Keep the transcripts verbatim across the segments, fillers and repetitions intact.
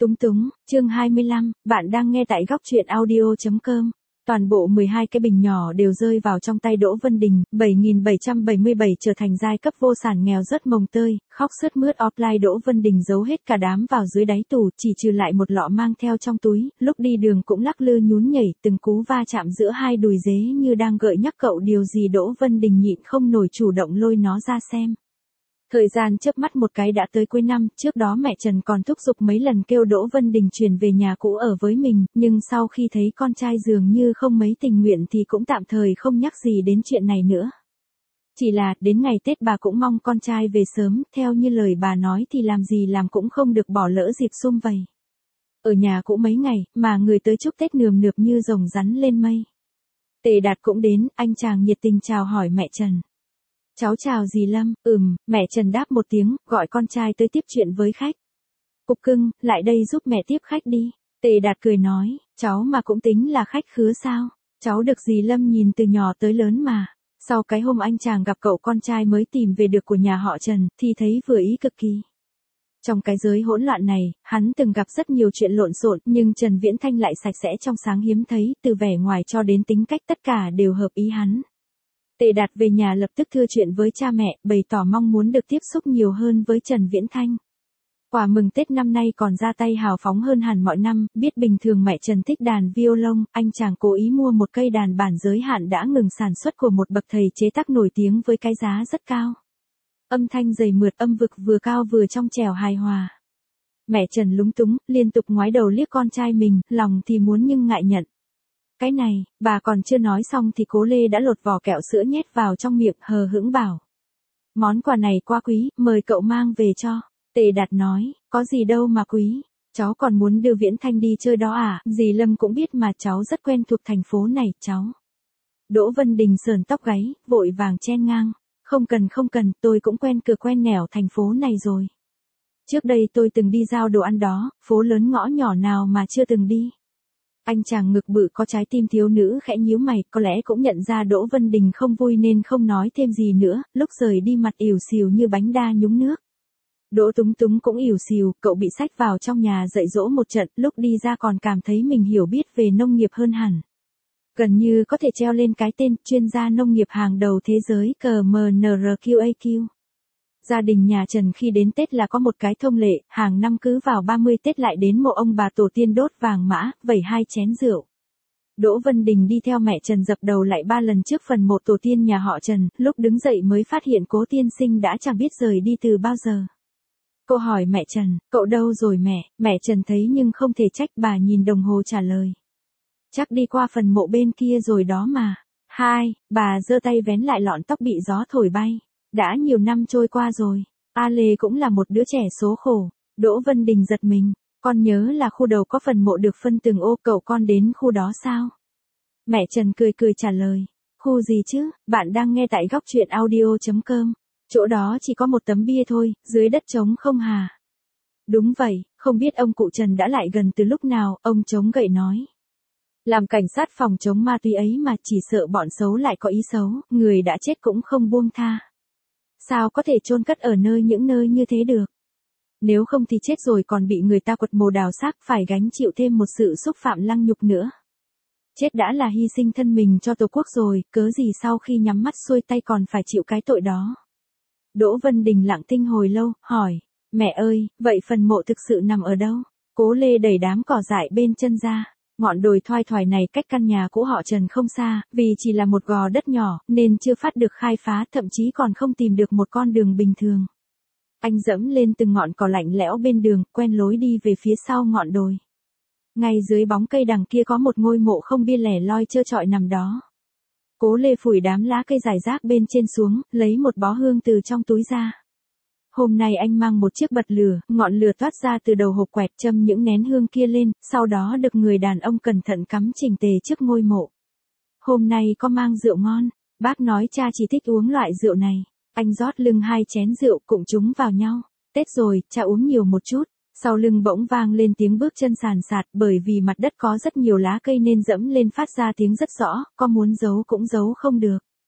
Túng túng, chương hai mươi lăm, bạn đang nghe tại góc truyện audio chấm com. Toàn bộ mười hai cái bình nhỏ đều rơi vào trong tay Đỗ Vân Đình, bảy nghìn bảy trăm bảy mươi bảy trở thành giai cấp vô sản nghèo rất mồng tơi, khóc sướt mướt offline. Đỗ Vân Đình giấu hết cả đám vào dưới đáy tủ, chỉ trừ lại một lọ mang theo trong túi, lúc đi đường cũng lắc lư nhún nhảy, từng cú va chạm giữa hai đùi dế như đang gợi nhắc cậu điều gì. Đỗ Vân Đình nhịn không nổi chủ động lôi nó ra xem. Thời gian chớp mắt một cái đã tới cuối năm, trước đó mẹ Trần còn thúc giục mấy lần kêu Đỗ Vân Đình chuyển về nhà cũ ở với mình, nhưng sau khi thấy con trai dường như không mấy tình nguyện thì cũng tạm thời không nhắc gì đến chuyện này nữa. Chỉ là, đến ngày Tết bà cũng mong con trai về sớm, theo như lời bà nói thì làm gì làm cũng không được bỏ lỡ dịp sum vầy. Ở nhà cũ mấy ngày, mà người tới chúc Tết nườm nượp như rồng rắn lên mây. Tề Đạt cũng đến, anh chàng nhiệt tình chào hỏi mẹ Trần. Cháu chào dì Lâm, ừm, mẹ Trần đáp một tiếng, gọi con trai tới tiếp chuyện với khách. Cục cưng, lại đây giúp mẹ tiếp khách đi. Tề Đạt cười nói, cháu mà cũng tính là khách khứa sao? Cháu được dì Lâm nhìn từ nhỏ tới lớn mà. Sau cái hôm anh chàng gặp cậu con trai mới tìm về được của nhà họ Trần, thì thấy vừa ý cực kỳ. Trong cái giới hỗn loạn này, hắn từng gặp rất nhiều chuyện lộn xộn, nhưng Trần Viễn Thanh lại sạch sẽ trong sáng hiếm thấy, từ vẻ ngoài cho đến tính cách tất cả đều hợp ý hắn. Tề Đạt về nhà lập tức thưa chuyện với cha mẹ, bày tỏ mong muốn được tiếp xúc nhiều hơn với Trần Viễn Thanh. Quà mừng Tết năm nay còn ra tay hào phóng hơn hẳn mọi năm, biết bình thường mẹ Trần thích đàn violon, anh chàng cố ý mua một cây đàn bản giới hạn đã ngừng sản xuất của một bậc thầy chế tác nổi tiếng với cái giá rất cao. Âm thanh dày mượt, âm vực vừa cao vừa trong trẻo hài hòa. Mẹ Trần lúng túng, liên tục ngoái đầu liếc con trai mình, lòng thì muốn nhưng ngại nhận. Cái này, bà còn chưa nói xong thì Cố Lê đã lột vỏ kẹo sữa nhét vào trong miệng, hờ hững bảo. Món quà này quá quý, mời cậu mang về cho. Tề Đạt nói, có gì đâu mà quý, cháu còn muốn đưa Viễn Thanh đi chơi đó à, dì Lâm cũng biết mà cháu rất quen thuộc thành phố này, cháu. Đỗ Vân Đình sờn tóc gáy, vội vàng chen ngang, không cần không cần, tôi cũng quen cửa quen nẻo thành phố này rồi. Trước đây tôi từng đi giao đồ ăn đó, phố lớn ngõ nhỏ nào mà chưa từng đi. Anh chàng ngực bự có trái tim thiếu nữ khẽ nhíu mày, có lẽ cũng nhận ra Đỗ Vân Đình không vui nên không nói thêm gì nữa, lúc rời đi mặt ỉu xìu như bánh đa nhúng nước. Đỗ Túng Túng cũng ỉu xìu, cậu bị xách vào trong nhà dạy dỗ một trận, lúc đi ra còn cảm thấy mình hiểu biết về nông nghiệp hơn hẳn. Gần như có thể treo lên cái tên chuyên gia nông nghiệp hàng đầu thế giới cờ em en rờ quy a quy. Gia đình nhà Trần khi đến Tết là có một cái thông lệ, hàng năm cứ vào ba mươi Tết lại đến mộ ông bà tổ tiên đốt vàng mã, vẩy hai chén rượu. Đỗ Vân Đình đi theo mẹ Trần dập đầu lại ba lần trước phần mộ tổ tiên nhà họ Trần, lúc đứng dậy mới phát hiện Cố tiên sinh đã chẳng biết rời đi từ bao giờ. Cô hỏi mẹ Trần, cậu đâu rồi mẹ, mẹ Trần thấy nhưng không thể trách, bà nhìn đồng hồ trả lời. Chắc đi qua phần mộ bên kia rồi đó mà. Hai, bà giơ tay vén lại lọn tóc bị gió thổi bay. Đã nhiều năm trôi qua rồi, A Lê cũng là một đứa trẻ số khổ. Đỗ Vân Đình giật mình, con nhớ là khu đầu có phần mộ được phân từng ô, cậu con đến khu đó sao? Mẹ Trần cười cười trả lời, khu gì chứ, bạn đang nghe tại góc truyện audio chấm com, chỗ đó chỉ có một tấm bia thôi, dưới đất trống không hà. Đúng vậy, không biết ông cụ Trần đã lại gần từ lúc nào, ông chống gậy nói. Làm cảnh sát phòng chống ma túy ấy mà chỉ sợ bọn xấu lại có ý xấu, người đã chết cũng không buông tha. Sao có thể chôn cất ở nơi những nơi như thế được? Nếu không thì chết rồi còn bị người ta quật mồ đào xác, phải gánh chịu thêm một sự xúc phạm lăng nhục nữa. Chết đã là hy sinh thân mình cho Tổ quốc rồi, cớ gì sau khi nhắm mắt xuôi tay còn phải chịu cái tội đó. Đỗ Vân Đình lặng thinh hồi lâu, hỏi, mẹ ơi, vậy phần mộ thực sự nằm ở đâu? Cố Lê đẩy đám cỏ dại bên chân ra. Ngọn đồi thoai thoải này cách căn nhà cũ họ Trần không xa, vì chỉ là một gò đất nhỏ, nên chưa phát được khai phá, thậm chí còn không tìm được một con đường bình thường. Anh dẫm lên từng ngọn cỏ lạnh lẽo bên đường, quen lối đi về phía sau ngọn đồi. Ngay dưới bóng cây đằng kia có một ngôi mộ không bia lẻ loi trơ trọi nằm đó. Cố Lê phủi đám lá cây rải rác bên trên xuống, lấy một bó hương từ trong túi ra. Hôm nay anh mang một chiếc bật lửa, ngọn lửa toát ra từ đầu hộp quẹt, châm những nén hương kia lên, sau đó được người đàn ông cẩn thận cắm chỉnh tề trước ngôi mộ. Hôm nay có mang rượu ngon, bác nói cha chỉ thích uống loại rượu này. Anh rót lưng hai chén rượu cùng chúng vào nhau. Tết rồi, cha uống nhiều một chút. Sau lưng bỗng vang lên tiếng bước chân sàn sạt, bởi vì mặt đất có rất nhiều lá cây nên dẫm lên phát ra tiếng rất rõ, có muốn giấu cũng giấu không được.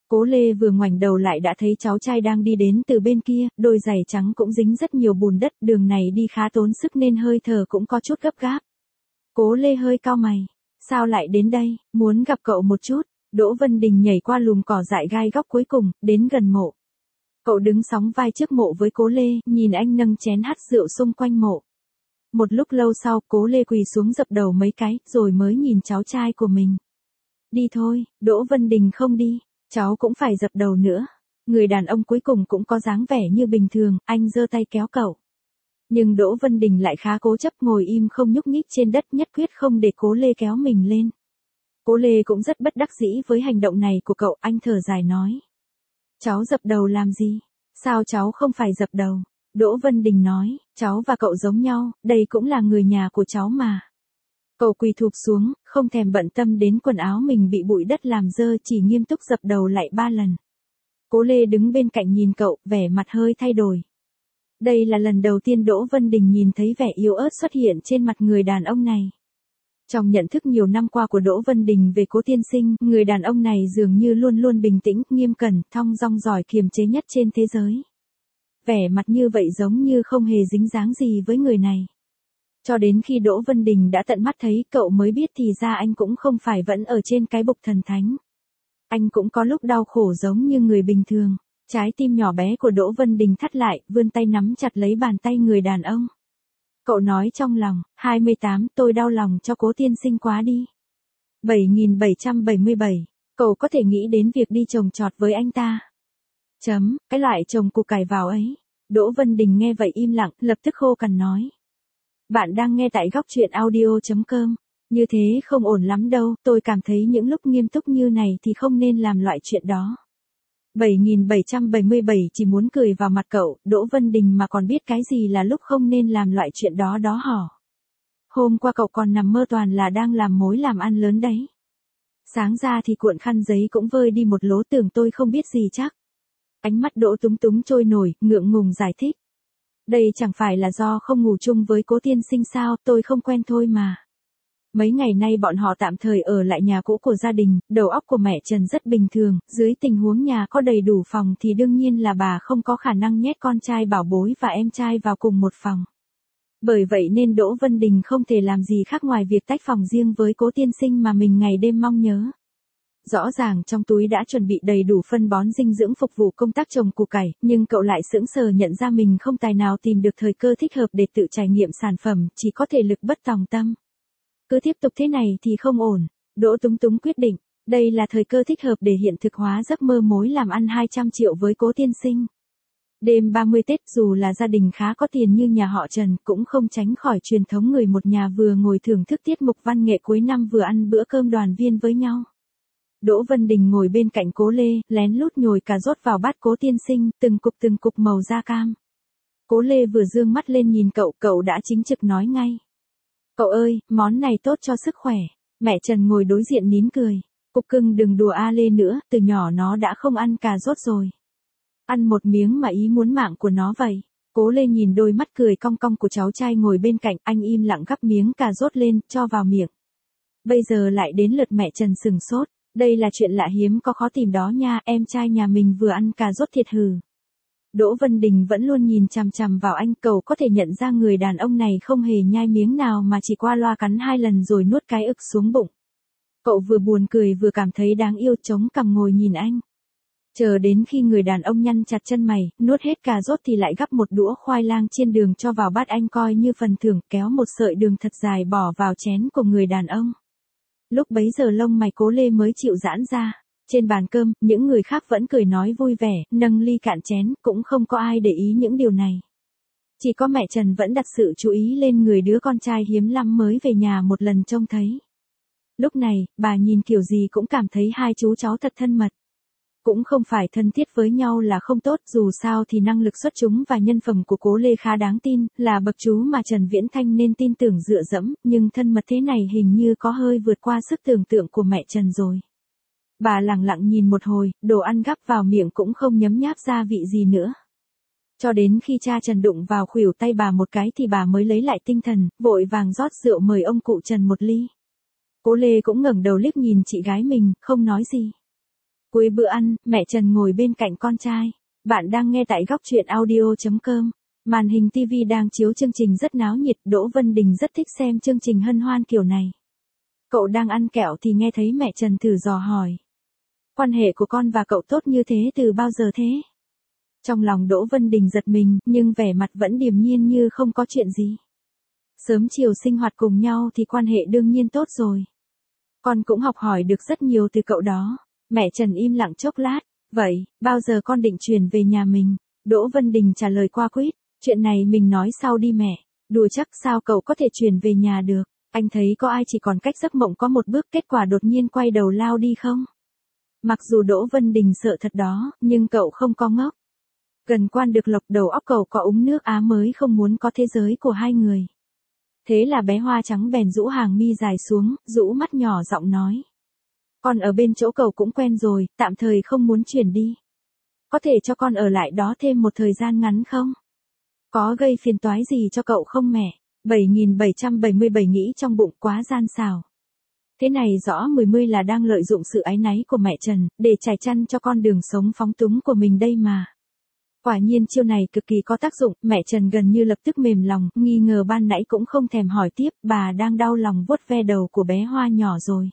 Cố Lê vừa ngoảnh đầu lại đã thấy cháu trai đang đi đến từ bên kia, đôi giày trắng cũng dính rất nhiều bùn đất, đường này đi khá tốn sức nên hơi thở cũng có chút gấp gáp. Cố Lê hơi cau mày. Sao lại đến đây, muốn gặp cậu một chút. Đỗ Vân Đình nhảy qua lùm cỏ dại gai góc cuối cùng, đến gần mộ. Cậu đứng sóng vai trước mộ với Cố Lê, nhìn anh nâng chén hắt rượu xung quanh mộ. Một lúc lâu sau, Cố Lê quỳ xuống dập đầu mấy cái, rồi mới nhìn cháu trai của mình. Đi thôi, Đỗ Vân Đình không đi, cháu cũng phải dập đầu nữa. Người đàn ông cuối cùng cũng có dáng vẻ như bình thường, anh giơ tay kéo cậu. Nhưng Đỗ Vân Đình lại khá cố chấp ngồi im không nhúc nhích trên đất, nhất quyết không để Cố Lê kéo mình lên. Cố Lê cũng rất bất đắc dĩ với hành động này của cậu, anh thở dài nói. Cháu dập đầu làm gì? Sao cháu không phải dập đầu? Đỗ Vân Đình nói, cháu và cậu giống nhau, đây cũng là người nhà của cháu mà. Cậu quỳ thụp xuống, không thèm bận tâm đến quần áo mình bị bụi đất làm dơ, chỉ nghiêm túc dập đầu lại ba lần. Cố Lê đứng bên cạnh nhìn cậu, vẻ mặt hơi thay đổi. Đây là lần đầu tiên Đỗ Vân Đình nhìn thấy vẻ yếu ớt xuất hiện trên mặt người đàn ông này. Trong nhận thức nhiều năm qua của Đỗ Vân Đình về Cố tiên sinh, người đàn ông này dường như luôn luôn bình tĩnh, nghiêm cẩn, thong dong giỏi kiềm chế nhất trên thế giới. Vẻ mặt như vậy giống như không hề dính dáng gì với người này. Cho đến khi Đỗ Vân Đình đã tận mắt thấy, cậu mới biết thì ra anh cũng không phải vẫn ở trên cái bục thần thánh. Anh cũng có lúc đau khổ giống như người bình thường. Trái tim nhỏ bé của Đỗ Vân Đình thắt lại, vươn tay nắm chặt lấy bàn tay người đàn ông. Cậu nói trong lòng, hai mươi tám, tôi đau lòng cho Cố tiên sinh quá đi. bảy nghìn bảy trăm bảy mươi bảy, cậu có thể nghĩ đến việc đi trồng trọt với anh ta. Chấm, cái loại trồng củ cải vào ấy. Đỗ Vân Đình nghe vậy im lặng, lập tức khô cằn nói. Bạn đang nghe tại góc truyện audio chấm com. Như thế không ổn lắm đâu, tôi cảm thấy những lúc nghiêm túc như này thì không nên làm loại chuyện đó. bảy nghìn bảy trăm bảy mươi bảy chỉ muốn cười vào mặt cậu, Đỗ Vân Đình mà còn biết cái gì là lúc không nên làm loại chuyện đó đó hả? Hôm qua cậu còn nằm mơ toàn là đang làm mối làm ăn lớn đấy. Sáng ra thì cuộn khăn giấy cũng vơi đi một lố, tưởng tôi không biết gì chắc. Ánh mắt Đỗ túng túng trôi nổi, ngượng ngùng giải thích. Đây chẳng phải là do không ngủ chung với Cố tiên sinh sao, tôi không quen thôi mà. Mấy ngày nay bọn họ tạm thời ở lại nhà cũ của gia đình, đầu óc của mẹ Trần rất bình thường, dưới tình huống nhà có đầy đủ phòng thì đương nhiên là bà không có khả năng nhét con trai bảo bối và em trai vào cùng một phòng. Bởi vậy nên Đỗ Vân Đình không thể làm gì khác ngoài việc tách phòng riêng với Cố tiên sinh mà mình ngày đêm mong nhớ. Rõ ràng trong túi đã chuẩn bị đầy đủ phân bón dinh dưỡng phục vụ công tác trồng củ cải, nhưng cậu lại sững sờ nhận ra mình không tài nào tìm được thời cơ thích hợp để tự trải nghiệm sản phẩm, chỉ có thể lực bất tòng tâm. Cứ tiếp tục thế này thì không ổn. Đỗ Túng Túng quyết định, đây là thời cơ thích hợp để hiện thực hóa giấc mơ mối làm ăn hai trăm triệu với Cố tiên sinh. Đêm ba mươi Tết, dù là gia đình khá có tiền như nhà họ Trần, cũng không tránh khỏi truyền thống người một nhà vừa ngồi thưởng thức tiết mục văn nghệ cuối năm vừa ăn bữa cơm đoàn viên với nhau. Đỗ Vân Đình ngồi bên cạnh Cố Lê, lén lút nhồi cà rốt vào bát Cố tiên sinh, từng cục từng cục màu da cam. Cố Lê vừa dương mắt lên nhìn cậu, cậu đã chính trực nói ngay. Cậu ơi, món này tốt cho sức khỏe. Mẹ Trần ngồi đối diện nín cười. Cục cưng đừng đùa A Lê nữa, từ nhỏ nó đã không ăn cà rốt rồi. Ăn một miếng mà ý muốn mạng của nó vậy. Cố Lê nhìn đôi mắt cười cong cong của cháu trai ngồi bên cạnh, anh im lặng gắp miếng cà rốt lên, cho vào miệng. Bây giờ lại đến lượt mẹ Trần sừng sốt. Đây là chuyện lạ hiếm có khó tìm đó nha, em trai nhà mình vừa ăn cà rốt thiệt hừ. Đỗ Vân Đình vẫn luôn nhìn chằm chằm vào anh, cậu có thể nhận ra người đàn ông này không hề nhai miếng nào mà chỉ qua loa cắn hai lần rồi nuốt cái ực xuống bụng. Cậu vừa buồn cười vừa cảm thấy đáng yêu, chống cằm ngồi nhìn anh. Chờ đến khi người đàn ông nhăn chặt chân mày, nuốt hết cà rốt thì lại gắp một đũa khoai lang chiên đường cho vào bát anh coi như phần thưởng, kéo một sợi đường thật dài bỏ vào chén của người đàn ông. Lúc bấy giờ lông mày Cố Lê mới chịu giãn ra. Trên bàn cơm, những người khác vẫn cười nói vui vẻ, nâng ly cạn chén, cũng không có ai để ý những điều này. Chỉ có mẹ Trần vẫn đặt sự chú ý lên người đứa con trai hiếm lắm mới về nhà một lần trông thấy. Lúc này, bà nhìn kiểu gì cũng cảm thấy hai chú cháu thật thân mật. Cũng không phải thân thiết với nhau là không tốt, dù sao thì năng lực xuất chúng và nhân phẩm của Cố Lê khá đáng tin, là bậc chú mà Trần Viễn Thanh nên tin tưởng dựa dẫm, nhưng thân mật thế này hình như có hơi vượt qua sức tưởng tượng của mẹ Trần rồi. Bà lặng lặng nhìn một hồi, đồ ăn gắp vào miệng cũng không nhấm nháp gia vị gì nữa. Cho đến khi cha Trần đụng vào khuỷu tay bà một cái thì bà mới lấy lại tinh thần, vội vàng rót rượu mời ông cụ Trần một ly. Cố Lê cũng ngẩng đầu liếc nhìn chị gái mình, không nói gì. Cuối bữa ăn, mẹ Trần ngồi bên cạnh con trai. Bạn đang nghe tại góc truyện audio.com. Màn hình ti vi đang chiếu chương trình rất náo nhiệt, Đỗ Vân Đình rất thích xem chương trình hân hoan kiểu này. Cậu đang ăn kẹo thì nghe thấy mẹ Trần thử dò hỏi. Quan hệ của con và cậu tốt như thế từ bao giờ thế? Trong lòng Đỗ Vân Đình giật mình, nhưng vẻ mặt vẫn điềm nhiên như không có chuyện gì. Sớm chiều sinh hoạt cùng nhau thì quan hệ đương nhiên tốt rồi. Con cũng học hỏi được rất nhiều từ cậu đó. Mẹ Trần im lặng chốc lát. Vậy, bao giờ con định chuyển về nhà mình? Đỗ Vân Đình trả lời qua quýt. Chuyện này mình nói sau đi mẹ. Đùa chắc sao cậu có thể chuyển về nhà được? Anh thấy có ai chỉ còn cách giấc mộng có một bước kết quả đột nhiên quay đầu lao đi không? Mặc dù Đỗ Vân Đình sợ thật đó, nhưng cậu không có ngốc. Gần quan được lộc đầu óc cậu có uống nước Á mới không muốn có thế giới của hai người. Thế là bé hoa trắng bèn rũ hàng mi dài xuống, rũ mắt nhỏ giọng nói. Con ở bên chỗ cậu cũng quen rồi, tạm thời không muốn chuyển đi. Có thể cho con ở lại đó thêm một thời gian ngắn không? Có gây phiền toái gì cho cậu không mẹ? bảy nghìn bảy trăm bảy mươi bảy nghĩ trong bụng quá gian xảo. Thế này rõ mười mươi là đang lợi dụng sự áy náy của mẹ Trần, để trải chăn cho con đường sống phóng túng của mình đây mà. Quả nhiên chiêu này cực kỳ có tác dụng, mẹ Trần gần như lập tức mềm lòng, nghi ngờ ban nãy cũng không thèm hỏi tiếp, bà đang đau lòng vuốt ve đầu của bé hoa nhỏ rồi.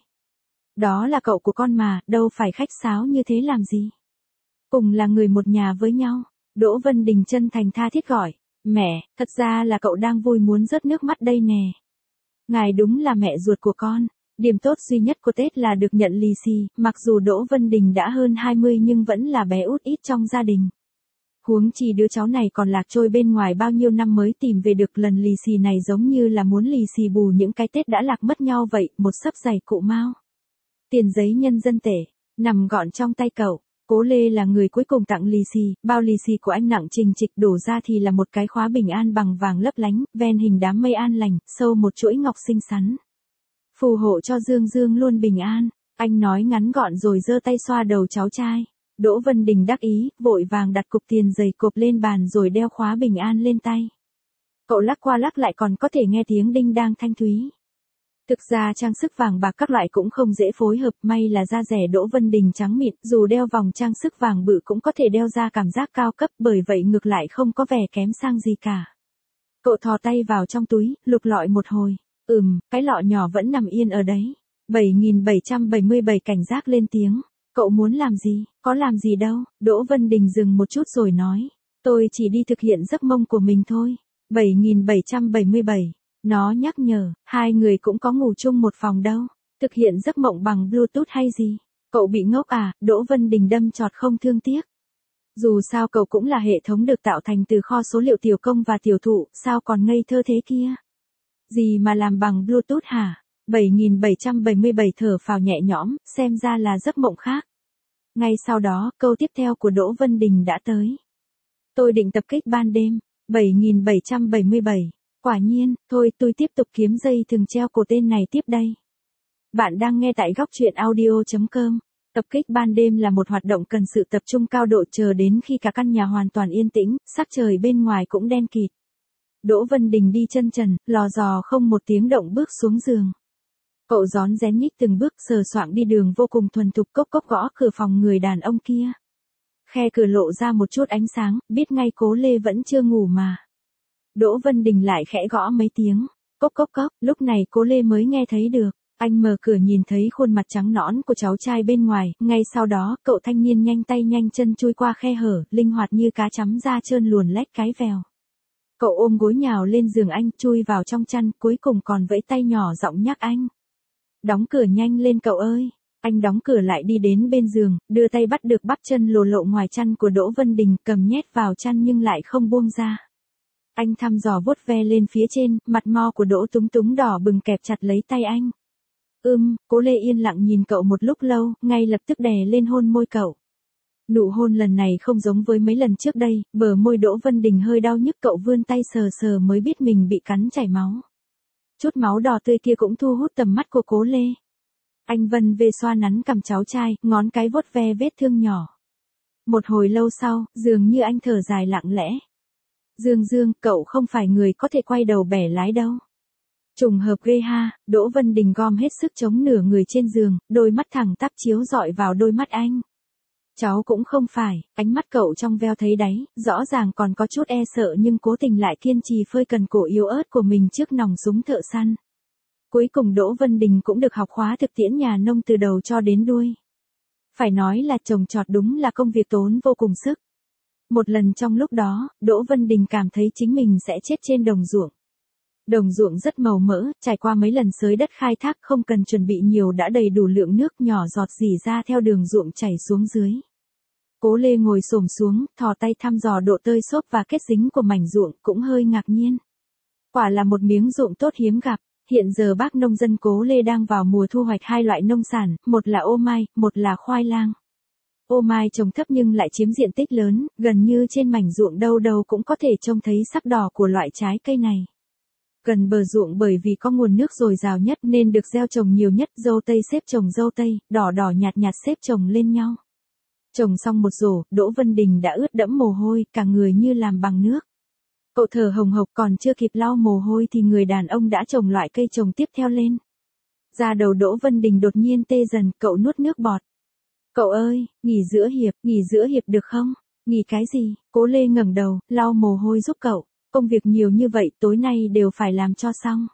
Đó là cậu của con mà, đâu phải khách sáo như thế làm gì. Cùng là người một nhà với nhau, Đỗ Vân Đình chân thành tha thiết gọi, mẹ, thật ra là cậu đang vui muốn rớt nước mắt đây nè. Ngài đúng là mẹ ruột của con. Điểm tốt duy nhất của Tết là được nhận lì xì, mặc dù Đỗ Vân Đình đã hơn hai mươi nhưng vẫn là bé út ít trong gia đình. Huống chi đứa cháu này còn lạc trôi bên ngoài bao nhiêu năm mới tìm về được, lần lì xì này giống như là muốn lì xì bù những cái Tết đã lạc mất nhau vậy, một xấp giày cụ mao. Tiền giấy nhân dân tệ, nằm gọn trong tay cậu. Cố Lê là người cuối cùng tặng lì xì, bao lì xì của anh nặng trình trịch, đổ ra thì là một cái khóa bình an bằng vàng lấp lánh, ven hình đám mây an lành, sâu một chuỗi ngọc xinh xắn. Phù hộ cho Dương Dương luôn bình an, anh nói ngắn gọn rồi giơ tay xoa đầu cháu trai. Đỗ Vân Đình đắc ý, vội vàng đặt cục tiền dày cộp lên bàn rồi đeo khóa bình an lên tay. Cậu lắc qua lắc lại còn có thể nghe tiếng đinh đang thanh thúy. Thực ra trang sức vàng bạc các loại cũng không dễ phối hợp, may là da rẻ Đỗ Vân Đình trắng mịn, dù đeo vòng trang sức vàng bự cũng có thể đeo ra cảm giác cao cấp, bởi vậy ngược lại không có vẻ kém sang gì cả. Cậu thò tay vào trong túi, lục lọi một hồi. Ừm, cái lọ nhỏ vẫn nằm yên ở đấy. bảy nghìn bảy trăm bảy mươi bảy cảnh giác lên tiếng. Cậu muốn làm gì? Có làm gì đâu. Đỗ Vân Đình dừng một chút rồi nói. Tôi chỉ đi thực hiện giấc mộng của mình thôi. bảy nghìn bảy trăm bảy mươi bảy. Nó nhắc nhở, hai người cũng có ngủ chung một phòng đâu. Thực hiện giấc mộng bằng Bluetooth hay gì? Cậu bị ngốc à? Đỗ Vân Đình đâm chọt không thương tiếc. Dù sao cậu cũng là hệ thống được tạo thành từ kho số liệu tiểu công và tiểu thụ, sao còn ngây thơ thế kia? Gì mà làm bằng Bluetooth hả? bảy nghìn bảy trăm bảy mươi bảy thở phào nhẹ nhõm, xem ra là giấc mộng khác. Ngay sau đó, câu tiếp theo của Đỗ Vân Đình đã tới. Tôi định tập kích ban đêm. bảy nghìn bảy trăm bảy mươi bảy. Quả nhiên, thôi tôi tiếp tục kiếm dây thừng treo cổ tên này tiếp đây. Bạn đang nghe tại góc truyện audio.com. Tập kích ban đêm là một hoạt động cần sự tập trung cao độ chờ đến khi cả căn nhà hoàn toàn yên tĩnh, sắc trời bên ngoài cũng đen kịt. Đỗ Vân Đình đi chân trần, lò dò không một tiếng động bước xuống giường. Cậu rón rén nhích từng bước sờ soạng đi đường vô cùng thuần thục, cốc cốc gõ cửa phòng người đàn ông kia. Khe cửa lộ ra một chút ánh sáng, biết ngay Cố Lê vẫn chưa ngủ mà. Đỗ Vân Đình lại khẽ gõ mấy tiếng. Cốc cốc cốc, lúc này Cố Lê mới nghe thấy được. Anh mở cửa nhìn thấy khuôn mặt trắng nõn của cháu trai bên ngoài, ngay sau đó, cậu thanh niên nhanh tay nhanh chân chui qua khe hở, linh hoạt như cá chấm da trơn luồn lách cái vèo. Cậu ôm gối nhào lên giường anh, chui vào trong chăn, cuối cùng còn vẫy tay nhỏ giọng nhắc anh. Đóng cửa nhanh lên cậu ơi. Anh đóng cửa lại đi đến bên giường, đưa tay bắt được bắp chân lồ lộ ngoài chăn của Đỗ Vân Đình, cầm nhét vào chăn nhưng lại không buông ra. Anh thăm dò vuốt ve lên phía trên, mặt mo của Đỗ Túng Túng đỏ bừng kẹp chặt lấy tay anh. Ưm, Cố Lê yên lặng nhìn cậu một lúc lâu, ngay lập tức đè lên hôn môi cậu. Nụ hôn lần này không giống với mấy lần trước đây, bờ môi Đỗ Vân Đình hơi đau nhức, cậu vươn tay sờ sờ mới biết mình bị cắn chảy máu. Chút máu đỏ tươi kia cũng thu hút tầm mắt của Cố Lê. Anh vân về xoa nắn cằm cháu trai, ngón cái vuốt ve vết thương nhỏ. Một hồi lâu sau, dường như anh thở dài lặng lẽ. Dương Dương, cậu không phải người có thể quay đầu bẻ lái đâu. Trùng hợp ghê ha. Đỗ Vân Đình gom hết sức chống nửa người trên giường, đôi mắt thẳng tắp chiếu rọi vào đôi mắt anh. Cháu cũng không phải, ánh mắt cậu trong veo thấy đáy, rõ ràng còn có chút e sợ nhưng cố tình lại kiên trì phơi cần cổ yếu ớt của mình trước nòng súng thợ săn. Cuối cùng Đỗ Vân Đình cũng được học khóa thực tiễn nhà nông từ đầu cho đến đuôi. Phải nói là trồng trọt đúng là công việc tốn vô cùng sức. Một lần trong lúc đó, Đỗ Vân Đình cảm thấy chính mình sẽ chết trên đồng ruộng. Đồng ruộng rất màu mỡ, trải qua mấy lần xới đất khai thác không cần chuẩn bị nhiều đã đầy đủ lượng nước nhỏ giọt rỉ ra theo đường ruộng chảy xuống dưới. Cố Lê ngồi xổm xuống, thò tay thăm dò độ tơi xốp và kết dính của mảnh ruộng, cũng hơi ngạc nhiên. Quả là một miếng ruộng tốt hiếm gặp. Hiện giờ bác nông dân Cố Lê đang vào mùa thu hoạch hai loại nông sản, một là ô mai, một là khoai lang. Ô mai trồng thấp nhưng lại chiếm diện tích lớn, gần như trên mảnh ruộng đâu đâu cũng có thể trông thấy sắc đỏ của loại trái cây này. Gần bờ ruộng bởi vì có nguồn nước dồi dào nhất nên được gieo trồng nhiều nhất, dâu tây xếp trồng dâu tây, đỏ đỏ nhạt nhạt xếp trồng lên nhau. Trồng xong một rổ, Đỗ Vân Đình đã ướt đẫm mồ hôi, cả người như làm bằng nước. Cậu thở hồng hộc còn chưa kịp lau mồ hôi thì người đàn ông đã trồng loại cây trồng tiếp theo lên. Da đầu Đỗ Vân Đình đột nhiên tê dần, cậu nuốt nước bọt. Cậu ơi, nghỉ giữa hiệp, nghỉ giữa hiệp được không? Nghỉ cái gì? Cố Lê ngẩng đầu, lau mồ hôi giúp cậu. Công việc nhiều như vậy tối nay đều phải làm cho xong.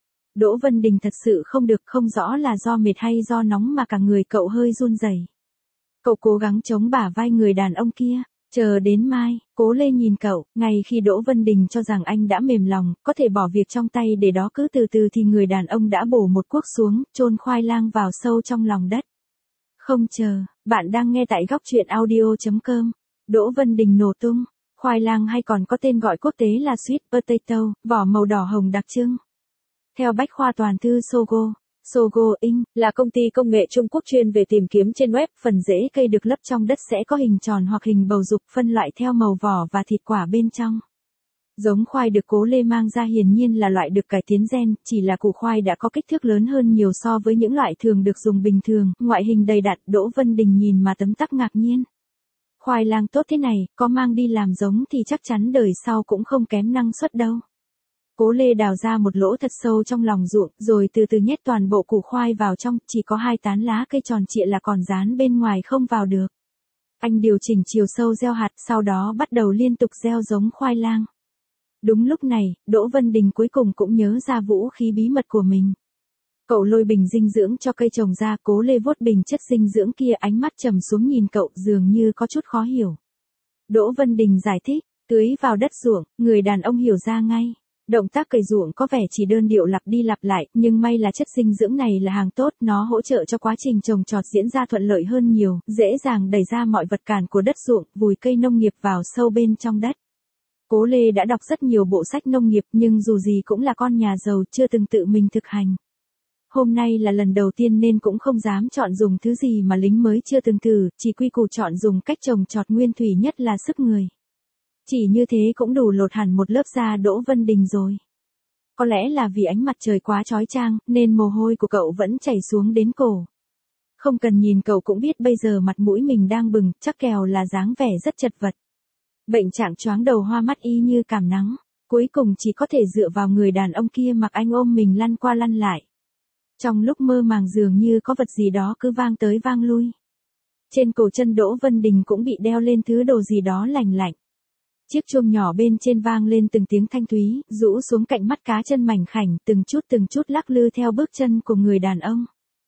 Đỗ Vân Đình thật sự không được, không rõ là do mệt hay do nóng mà cả người cậu hơi run rẩy. Cậu cố gắng chống bả vai người đàn ông kia. Chờ đến mai, Cố Lê nhìn cậu, ngay khi Đỗ Vân Đình cho rằng anh đã mềm lòng, có thể bỏ việc trong tay để đó cứ từ từ thì người đàn ông đã bổ một cuốc xuống, chôn khoai lang vào sâu trong lòng đất. Không chờ, bạn đang nghe tại góc truyện audio chấm com. Đỗ Vân Đình nổ tung. Khoai lang hay còn có tên gọi quốc tế là sweet potato, vỏ màu đỏ hồng đặc trưng. Theo bách khoa toàn thư Sogo, Sogo Inc là công ty công nghệ Trung Quốc chuyên về tìm kiếm trên web, phần rễ cây được lấp trong đất sẽ có hình tròn hoặc hình bầu dục, phân loại theo màu vỏ và thịt quả bên trong. Giống khoai được Cố Lê mang ra hiển nhiên là loại được cải tiến gen, chỉ là củ khoai đã có kích thước lớn hơn nhiều so với những loại thường được dùng bình thường, ngoại hình đầy đặn. Đỗ Vân Đình nhìn mà tấm tắc ngạc nhiên. Khoai lang tốt thế này, có mang đi làm giống thì chắc chắn đời sau cũng không kém năng suất đâu. Cố Lê đào ra một lỗ thật sâu trong lòng ruộng, rồi từ từ nhét toàn bộ củ khoai vào trong, chỉ có hai tán lá cây tròn trịa là còn dán bên ngoài không vào được. Anh điều chỉnh chiều sâu gieo hạt, sau đó bắt đầu liên tục gieo giống khoai lang. Đúng lúc này, Đỗ Vân Đình cuối cùng cũng nhớ ra vũ khí bí mật của mình. Cậu lôi bình dinh dưỡng cho cây trồng ra, Cố Lê vuốt bình chất dinh dưỡng kia, ánh mắt trầm xuống nhìn cậu dường như có chút khó hiểu. Đỗ Vân Đình giải thích, tưới vào đất ruộng, người đàn ông hiểu ra ngay. Động tác cày ruộng có vẻ chỉ đơn điệu lặp đi lặp lại, nhưng may là chất dinh dưỡng này là hàng tốt, nó hỗ trợ cho quá trình trồng trọt diễn ra thuận lợi hơn nhiều, dễ dàng đẩy ra mọi vật cản của đất ruộng, vùi cây nông nghiệp vào sâu bên trong đất. Cố Lê đã đọc rất nhiều bộ sách nông nghiệp nhưng dù gì cũng là con nhà giàu, chưa từng tự mình thực hành. Hôm nay là lần đầu tiên nên cũng không dám chọn dùng thứ gì mà lính mới chưa từng thử, chỉ quy củ chọn dùng cách trồng trọt nguyên thủy nhất là sức người. Chỉ như thế cũng đủ lột hẳn một lớp da Đỗ Vân Đình rồi. Có lẽ là vì ánh mặt trời quá chói chang, nên mồ hôi của cậu vẫn chảy xuống đến cổ. Không cần nhìn cậu cũng biết bây giờ mặt mũi mình đang bừng, chắc kèo là dáng vẻ rất chật vật. Bệnh trạng choáng đầu hoa mắt y như cảm nắng, cuối cùng chỉ có thể dựa vào người đàn ông kia mặc anh ôm mình lăn qua lăn lại. Trong lúc mơ màng dường như có vật gì đó cứ vang tới vang lui. Trên cổ chân Đỗ Vân Đình cũng bị đeo lên thứ đồ gì đó lành lạnh. Chiếc chuông nhỏ bên trên vang lên từng tiếng thanh thúy, rũ xuống cạnh mắt cá chân mảnh khảnh, từng chút từng chút lắc lư theo bước chân của người đàn ông.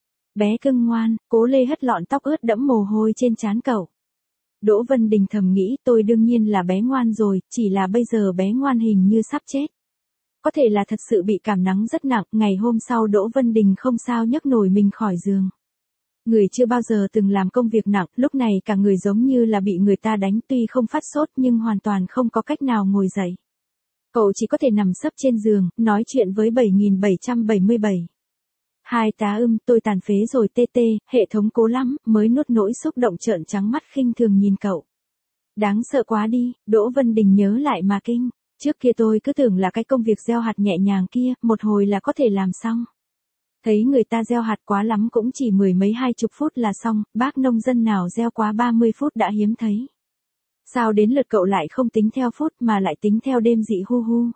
Bé cưng ngoan, Cố Lê hất lọn tóc ướt đẫm mồ hôi trên trán cậu. Đỗ Vân Đình thầm nghĩ, tôi đương nhiên là bé ngoan rồi, chỉ là bây giờ bé ngoan hình như sắp chết. Có thể là thật sự bị cảm nắng rất nặng, ngày hôm sau Đỗ Vân Đình không sao nhấc nổi mình khỏi giường. Người chưa bao giờ từng làm công việc nặng, lúc này cả người giống như là bị người ta đánh, tuy không phát sốt nhưng hoàn toàn không có cách nào ngồi dậy. Cậu chỉ có thể nằm sấp trên giường, nói chuyện với bảy nghìn bảy trăm bảy mươi bảy. Hai tá ưng, tôi tàn phế rồi tê tê, hệ thống cố lắm, mới nuốt nỗi xúc động trợn trắng mắt khinh thường nhìn cậu. Đáng sợ quá đi, Đỗ Vân Đình nhớ lại mà kinh. Trước kia tôi cứ tưởng là cái công việc gieo hạt nhẹ nhàng kia, một hồi là có thể làm xong. Thấy người ta gieo hạt quá lắm cũng chỉ mười mấy hai chục phút là xong, bác nông dân nào gieo quá ba mươi phút đã hiếm thấy. Sao đến lượt cậu lại không tính theo phút mà lại tính theo đêm dị hu hu.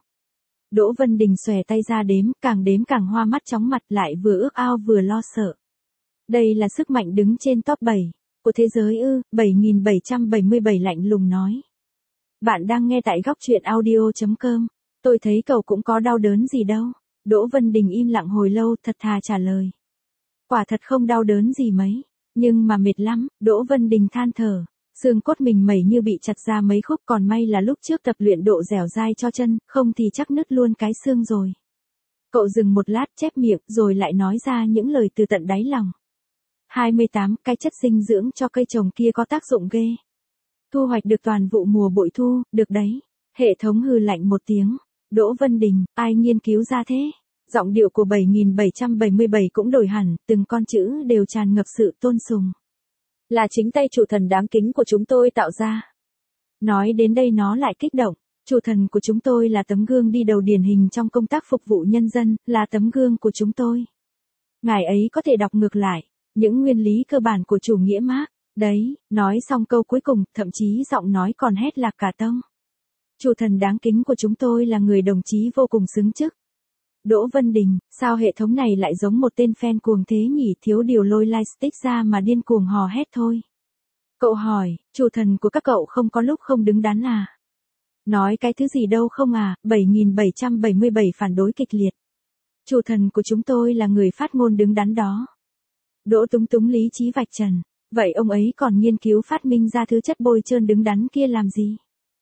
Đỗ Vân Đình xòe tay ra đếm, càng đếm càng hoa mắt chóng mặt, lại vừa ước ao vừa lo sợ. Đây là sức mạnh đứng trên top bảy. Của thế giới ư? bảy nghìn bảy trăm bảy mươi bảy lạnh lùng nói. Bạn đang nghe tại góc truyện audio chấm com. Tôi thấy cậu cũng có đau đớn gì đâu. Đỗ Vân Đình im lặng hồi lâu, thật thà trả lời. Quả thật không đau đớn gì mấy. Nhưng mà mệt lắm, Đỗ Vân Đình than thở. Xương cốt mình mẩy như bị chặt ra mấy khúc, còn may là lúc trước tập luyện độ dẻo dai cho chân, không thì chắc nứt luôn cái xương rồi. Cậu dừng một lát chép miệng rồi lại nói ra những lời từ tận đáy lòng. hai mươi tám Cái chất dinh dưỡng cho cây trồng kia có tác dụng ghê. Thu hoạch được toàn vụ mùa bội thu, được đấy. Hệ thống hừ lạnh một tiếng. Đỗ Vân Đình, ai nghiên cứu ra thế? Giọng điệu của bảy nghìn bảy trăm bảy mươi bảy cũng đổi hẳn, từng con chữ đều tràn ngập sự tôn sùng. Là chính tay chủ thần đáng kính của chúng tôi tạo ra. Nói đến đây nó lại kích động. Chủ thần của chúng tôi là tấm gương đi đầu điển hình trong công tác phục vụ nhân dân, là tấm gương của chúng tôi. Ngài ấy có thể đọc ngược lại những nguyên lý cơ bản của chủ nghĩa Mác. Đấy, nói xong câu cuối cùng, thậm chí giọng nói còn hét lạc cả tông. Chủ thần đáng kính của chúng tôi là người đồng chí vô cùng xứng chức. Đỗ Vân Đình, sao hệ thống này lại giống một tên fan cuồng thế nhỉ, thiếu điều lôi lightstick ra mà điên cuồng hò hét thôi. Cậu hỏi, chủ thần của các cậu không có lúc không đứng đắn à? Nói cái thứ gì đâu không à? bảy nghìn bảy trăm bảy mươi bảy phản đối kịch liệt. Chủ thần của chúng tôi là người phát ngôn đứng đắn đó. Đỗ Túng Túng lý trí vạch trần. Vậy ông ấy còn nghiên cứu phát minh ra thứ chất bôi trơn đứng đắn kia làm gì?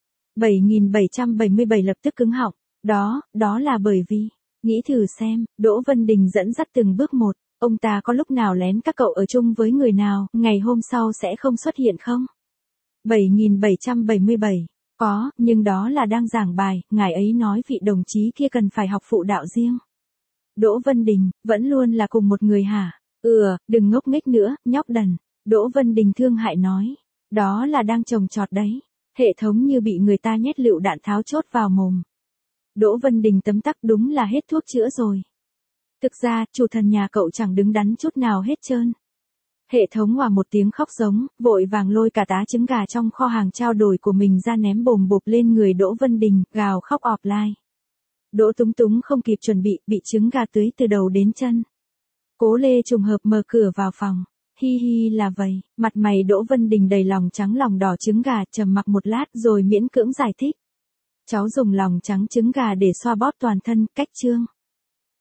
bảy nghìn bảy trăm bảy mươi bảy lập tức cứng họng. Đó, đó là bởi vì, nghĩ thử xem, Đỗ Vân Đình dẫn dắt từng bước một, ông ta có lúc nào lén các cậu ở chung với người nào, ngày hôm sau sẽ không xuất hiện không? bảy nghìn bảy trăm bảy mươi bảy, có, nhưng đó là đang giảng bài, ngài ấy nói vị đồng chí kia cần phải học phụ đạo riêng. Đỗ Vân Đình, vẫn luôn là cùng một người hả? Ừ, đừng ngốc nghếch nữa, nhóc đần. Đỗ Vân Đình thương hại nói. Đó là đang trồng trọt đấy. Hệ thống như bị người ta nhét lựu đạn tháo chốt vào mồm. Đỗ Vân Đình tấm tắc, đúng là hết thuốc chữa rồi. Thực ra, chủ thần nhà cậu chẳng đứng đắn chút nào hết trơn. Hệ thống hòa một tiếng khóc giống, vội vàng lôi cả tá trứng gà trong kho hàng trao đổi của mình ra ném bồm bộp lên người Đỗ Vân Đình, gào khóc offline. Đỗ Túng Túng không kịp chuẩn bị, bị trứng gà tưới từ đầu đến chân. Cố Lê trùng hợp mở cửa vào phòng. Hi hi là vậy, mặt mày Đỗ Vân Đình đầy lòng trắng lòng đỏ trứng gà, trầm mặc một lát rồi miễn cưỡng giải thích. Cháu dùng lòng trắng trứng gà để xoa bóp toàn thân, cách chương.